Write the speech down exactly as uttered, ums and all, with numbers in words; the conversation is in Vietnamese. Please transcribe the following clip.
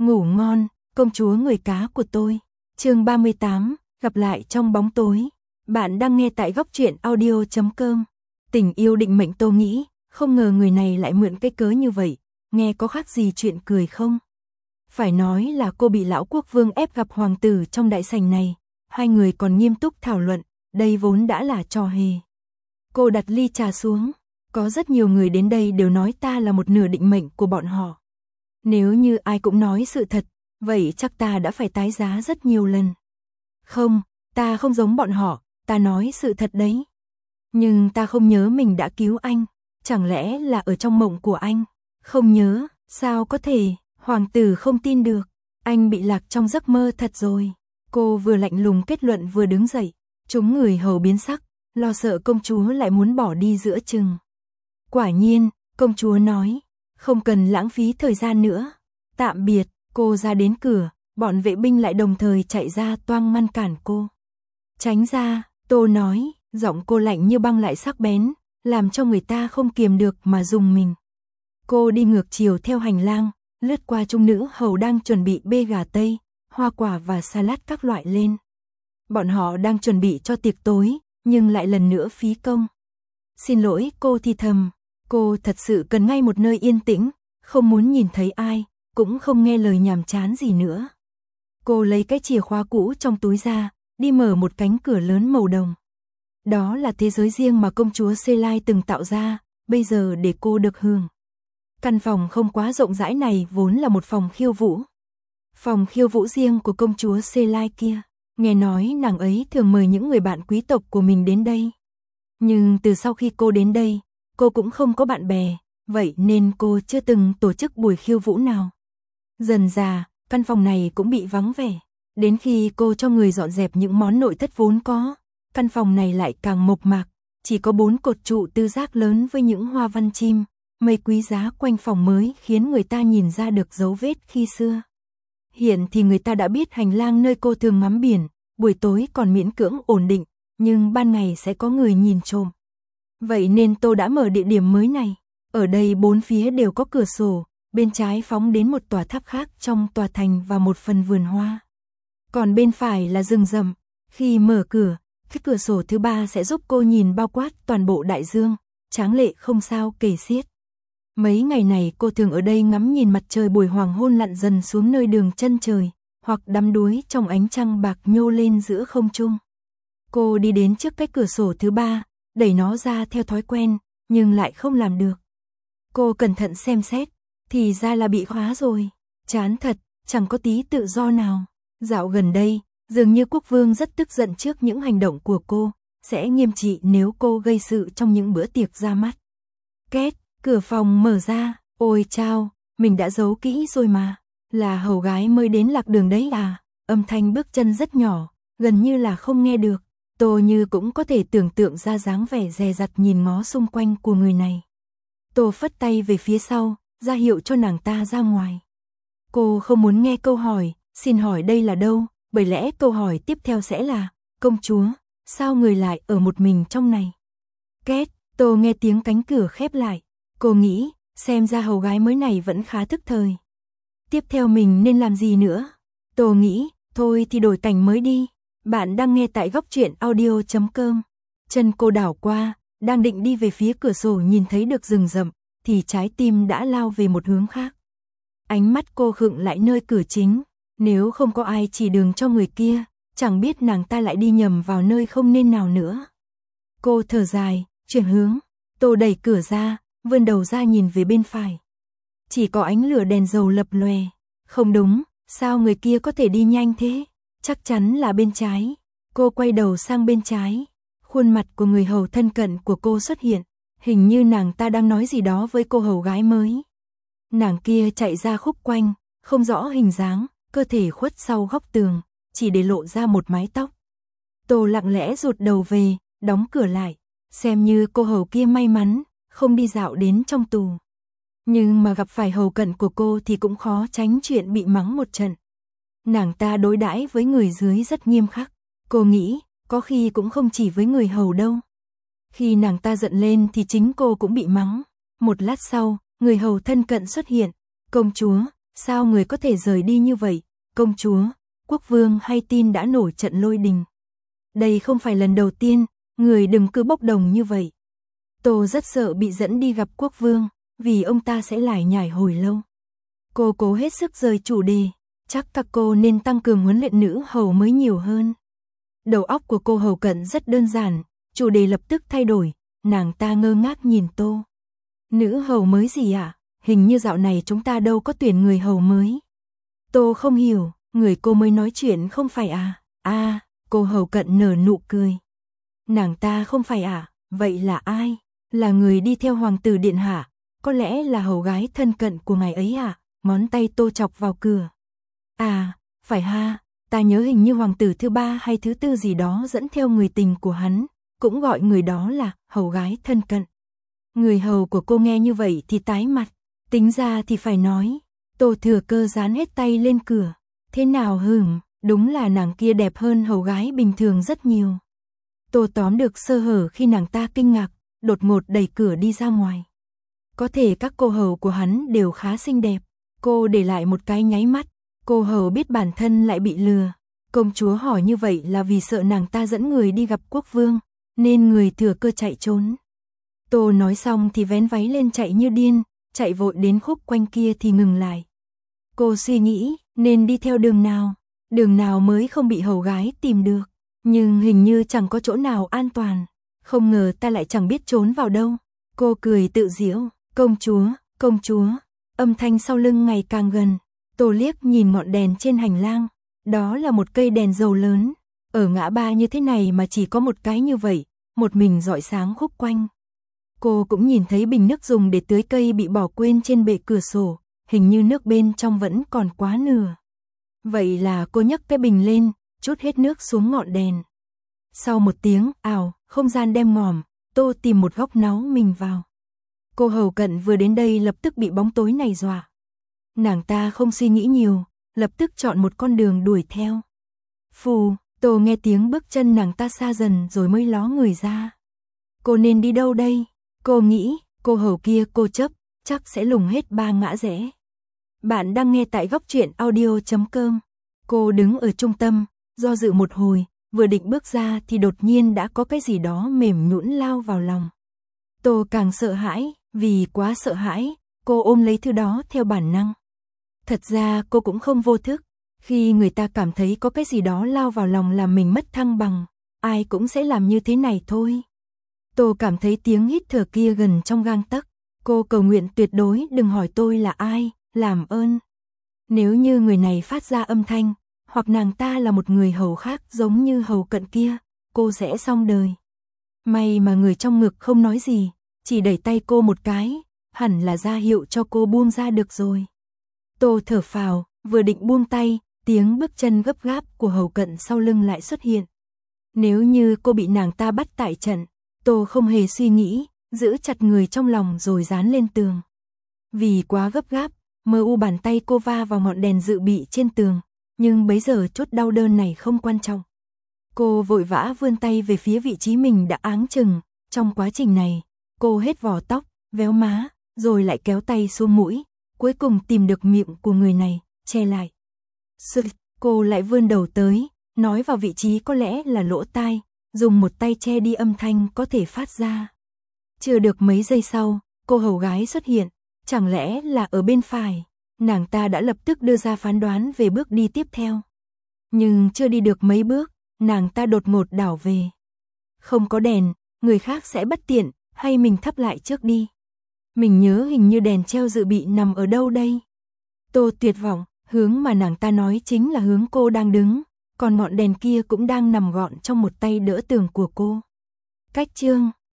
Ngủ ngon, công chúa người cá của tôi. Chương ba mươi tám, gặp lại trong bóng tối. Bạn đang nghe tại góc truyện audio chấm com. Tình yêu định mệnh. Tô nghĩ, không ngờ người này lại mượn cái cớ như vậy, nghe có khác gì chuyện cười không? Phải nói là cô bị lão quốc vương ép gặp hoàng tử trong đại sảnh này, hai người còn nghiêm túc thảo luận, đây vốn đã là trò hề. Cô đặt ly trà xuống, có rất nhiều người đến đây đều nói ta là một nửa định mệnh của bọn họ. Nếu như ai cũng nói sự thật, vậy chắc ta đã phải tái giá rất nhiều lần. Không, ta không giống bọn họ, ta nói sự thật đấy. Nhưng ta không nhớ mình đã cứu anh, chẳng lẽ là ở trong mộng của anh? Không nhớ, sao có thể, hoàng tử không tin được, anh bị lạc trong giấc mơ thật rồi. Cô vừa lạnh lùng kết luận vừa đứng dậy, chúng người hầu biến sắc, lo sợ công chúa lại muốn bỏ đi giữa chừng. Quả nhiên, công chúa nói, không cần lãng phí thời gian nữa. Tạm biệt, cô ra đến cửa, bọn vệ binh lại đồng thời chạy ra toang ngăn cản cô. Tránh ra, Tô nói, giọng cô lạnh như băng lại sắc bén, làm cho người ta không kiềm được mà rùng mình. Cô đi ngược chiều theo hành lang, lướt qua trung nữ hầu đang chuẩn bị bê gà tây, hoa quả và salad các loại lên. Bọn họ đang chuẩn bị cho tiệc tối, nhưng lại lần nữa phí công. Xin lỗi, cô thì thầm, cô thật sự cần ngay một nơi yên tĩnh, không muốn nhìn thấy ai, cũng không nghe lời nhàm chán gì nữa. Cô lấy cái chìa khóa cũ trong túi ra, đi mở một cánh cửa lớn màu đồng. Đó là thế giới riêng mà công chúa Selai từng tạo ra, bây giờ để cô được hưởng. Căn phòng không quá rộng rãi này vốn là một phòng khiêu vũ. Phòng khiêu vũ riêng của công chúa Selai kia, nghe nói nàng ấy thường mời những người bạn quý tộc của mình đến đây. Nhưng từ sau khi cô đến đây, cô cũng không có bạn bè, vậy nên cô chưa từng tổ chức buổi khiêu vũ nào. Dần dà, căn phòng này cũng bị vắng vẻ. Đến khi cô cho người dọn dẹp những món nội thất vốn có, căn phòng này lại càng mộc mạc, chỉ có bốn cột trụ tư giác lớn với những hoa văn chim, mây quý giá quanh phòng mới khiến người ta nhìn ra được dấu vết khi xưa. Hiện thì người ta đã biết hành lang nơi cô thường ngắm biển, buổi tối còn miễn cưỡng ổn định, nhưng ban ngày sẽ có người nhìn trộm. Vậy nên Tô đã mở địa điểm mới này. Ở đây bốn phía đều có cửa sổ, bên trái phóng đến một tòa tháp khác trong tòa thành và một phần vườn hoa. Còn bên phải là rừng rậm. Khi mở cửa, cái cửa sổ thứ ba sẽ giúp cô nhìn bao quát toàn bộ đại dương, tráng lệ không sao kể xiết. Mấy ngày này cô thường ở đây ngắm nhìn mặt trời buổi hoàng hôn lặn dần xuống nơi đường chân trời, hoặc đắm đuối trong ánh trăng bạc nhô lên giữa không trung. Cô đi đến trước cái cửa sổ thứ ba, đẩy nó ra theo thói quen, nhưng lại không làm được. Cô cẩn thận xem xét, thì ra là bị khóa rồi. Chán thật, chẳng có tí tự do nào. Dạo gần đây, dường như quốc vương rất tức giận trước những hành động của cô, sẽ nghiêm trị nếu cô gây sự trong những bữa tiệc ra mắt. Két, cửa phòng mở ra, ôi chao, mình đã giấu kỹ rồi mà. Là hầu gái mới đến lạc đường đấy à? Âm thanh bước chân rất nhỏ, gần như là không nghe được. Tô Như cũng có thể tưởng tượng ra dáng vẻ dè dặt nhìn ngó xung quanh của người này. Tô phất tay về phía sau, ra hiệu cho nàng ta ra ngoài. Cô không muốn nghe câu hỏi, xin hỏi đây là đâu, bởi lẽ câu hỏi tiếp theo sẽ là, công chúa, sao người lại ở một mình trong này? Két, Tô nghe tiếng cánh cửa khép lại, cô nghĩ, xem ra hầu gái mới này vẫn khá thức thời. Tiếp theo mình nên làm gì nữa? Tô nghĩ, thôi thì đổi cảnh mới đi. Bạn đang nghe tại góc truyện audio chấm com. Chân cô đảo qua, đang định đi về phía cửa sổ nhìn thấy được rừng rậm, thì trái tim đã lao về một hướng khác. Ánh mắt cô khựng lại nơi cửa chính, nếu không có ai chỉ đường cho người kia, chẳng biết nàng ta lại đi nhầm vào nơi không nên nào nữa. Cô thở dài, chuyển hướng, Tô đẩy cửa ra, vươn đầu ra nhìn về bên phải. Chỉ có ánh lửa đèn dầu lập lòe. Không đúng, sao người kia có thể đi nhanh thế? Chắc chắn là bên trái. Cô quay đầu sang bên trái. Khuôn mặt của người hầu thân cận của cô xuất hiện. Hình như nàng ta đang nói gì đó với cô hầu gái mới. Nàng kia chạy ra khúc quanh, không rõ hình dáng, cơ thể khuất sau góc tường, chỉ để lộ ra một mái tóc. Tô lặng lẽ rụt đầu về, đóng cửa lại, xem như cô hầu kia may mắn, không đi dạo đến trong tù. Nhưng mà gặp phải hầu cận của cô thì cũng khó tránh chuyện bị mắng một trận. Nàng ta đối đãi với người dưới rất nghiêm khắc. Cô nghĩ, có khi cũng không chỉ với người hầu đâu. Khi nàng ta giận lên thì chính cô cũng bị mắng. Một lát sau, người hầu thân cận xuất hiện. Công chúa, Sao người có thể rời đi như vậy, công chúa, quốc vương hay tin đã nổi trận lôi đình. Đây không phải lần đầu tiên, người đừng cứ bốc đồng như vậy. Tô rất sợ bị dẫn đi gặp quốc vương, vì ông ta sẽ lải nhải hồi lâu. Cô cố hết sức rời chủ đề, chắc các cô nên tăng cường huấn luyện nữ hầu mới nhiều hơn. Đầu óc của cô Hầu Cận rất đơn giản, chủ đề lập tức thay đổi, nàng ta ngơ ngác nhìn Tô. Nữ hầu mới gì ạ? À? Hình như dạo này chúng ta đâu có tuyển người hầu mới. Tô không hiểu, người cô mới nói chuyện không phải à? À, cô Hầu Cận nở nụ cười. Nàng ta không phải à? Vậy là ai? Là người đi theo hoàng tử điện hạ, có lẽ là hầu gái thân cận của ngài ấy à? Ngón tay Tô chọc vào cửa. À, phải ha, ta nhớ hình như hoàng tử thứ ba hay thứ tư gì đó dẫn theo người tình của hắn, cũng gọi người đó là hầu gái thân cận. Người hầu của cô nghe như vậy thì tái mặt, tính ra thì phải nói. Tô Thừa Cơ dán hết tay lên cửa. Thế nào hửm, đúng là nàng kia đẹp hơn hầu gái bình thường rất nhiều. Tô tóm được sơ hở khi nàng ta kinh ngạc, đột ngột đẩy cửa đi ra ngoài. Có thể các cô hầu của hắn đều khá xinh đẹp. Cô để lại một cái nháy mắt, cô hầu biết bản thân lại bị lừa. Công chúa hỏi như vậy là vì sợ nàng ta dẫn người đi gặp quốc vương, nên người Thừa Cơ chạy trốn. Tô nói xong thì vén váy lên chạy như điên, chạy vội đến khúc quanh kia thì ngừng lại. Cô suy nghĩ, nên đi theo đường nào, đường nào mới không bị hầu gái tìm được. Nhưng hình như chẳng có chỗ nào an toàn, không ngờ ta lại chẳng biết trốn vào đâu. Cô cười tự giễu, công chúa, công chúa, âm thanh sau lưng ngày càng gần. Tô liếc nhìn ngọn đèn trên hành lang, đó là một cây đèn dầu lớn. Ở ngã ba như thế này mà chỉ có một cái như vậy, một mình rọi sáng khúc quanh. Cô cũng nhìn thấy bình nước dùng để tưới cây bị bỏ quên trên bệ cửa sổ, hình như nước bên trong vẫn còn quá nửa. Vậy là cô nhấc cái bình lên, chút hết nước xuống ngọn đèn. Sau một tiếng ào, không gian đen ngòm, Tô tìm một góc náu mình vào. Cô Hầu Cận vừa đến đây lập tức bị bóng tối này dọa. Nàng ta không suy nghĩ nhiều, lập tức chọn một con đường đuổi theo. Phù, Tô nghe tiếng bước chân nàng ta xa dần rồi mới ló người ra. Cô nên đi đâu đây? Cô nghĩ, cô hầu kia cô chấp, chắc sẽ lùng hết ba ngã rẽ. Bạn đang nghe tại góc truyện audio chấm com. Cô đứng ở trung tâm, do dự một hồi, vừa định bước ra thì đột nhiên đã có cái gì đó mềm nhũn lao vào lòng. Tô càng sợ hãi, vì quá sợ hãi, cô ôm lấy thứ đó theo bản năng. Thật ra cô cũng không vô thức, khi người ta cảm thấy có cái gì đó lao vào lòng làm mình mất thăng bằng, ai cũng sẽ làm như thế này thôi. Tô cảm thấy tiếng hít thở kia gần trong gang tấc, cô cầu nguyện tuyệt đối đừng hỏi tôi là ai, làm ơn. Nếu như người này phát ra âm thanh, hoặc nàng ta là một người hầu khác giống như Hầu Cận kia, cô sẽ xong đời. May mà người trong ngực không nói gì, chỉ đẩy tay cô một cái, hẳn là ra hiệu cho cô buông ra được rồi. Tô thở phào, vừa định buông tay, tiếng bước chân gấp gáp của Hầu Cận sau lưng lại xuất hiện. Nếu như cô bị nàng ta bắt tại trận, Tô không hề suy nghĩ, giữ chặt người trong lòng rồi dán lên tường. Vì quá gấp gáp, mơ u bàn tay cô va vào ngọn đèn dự bị trên tường, nhưng bấy giờ chút đau đớn này không quan trọng. Cô vội vã vươn tay về phía vị trí mình đã áng chừng, trong quá trình này, cô hết vò tóc, véo má, rồi lại kéo tay xuống mũi, cuối cùng tìm được miệng của người này, che lại. Sự, cô lại vươn đầu tới, nói vào vị trí có lẽ là lỗ tai, dùng một tay che đi âm thanh có thể phát ra. Chưa được mấy giây sau, cô hầu gái xuất hiện, chẳng lẽ là ở bên phải, nàng ta đã lập tức đưa ra phán đoán về bước đi tiếp theo. Nhưng chưa đi được mấy bước, nàng ta đột ngột đảo về. Không có đèn, người khác sẽ bất tiện, hay mình thắp lại trước đi. Mình nhớ hình như đèn treo dự bị nằm ở đâu đây. Tô tuyệt vọng, hướng mà nàng ta nói chính là hướng cô đang đứng, còn ngọn đèn kia cũng đang nằm gọn trong một tay đỡ tường của cô. Cách chương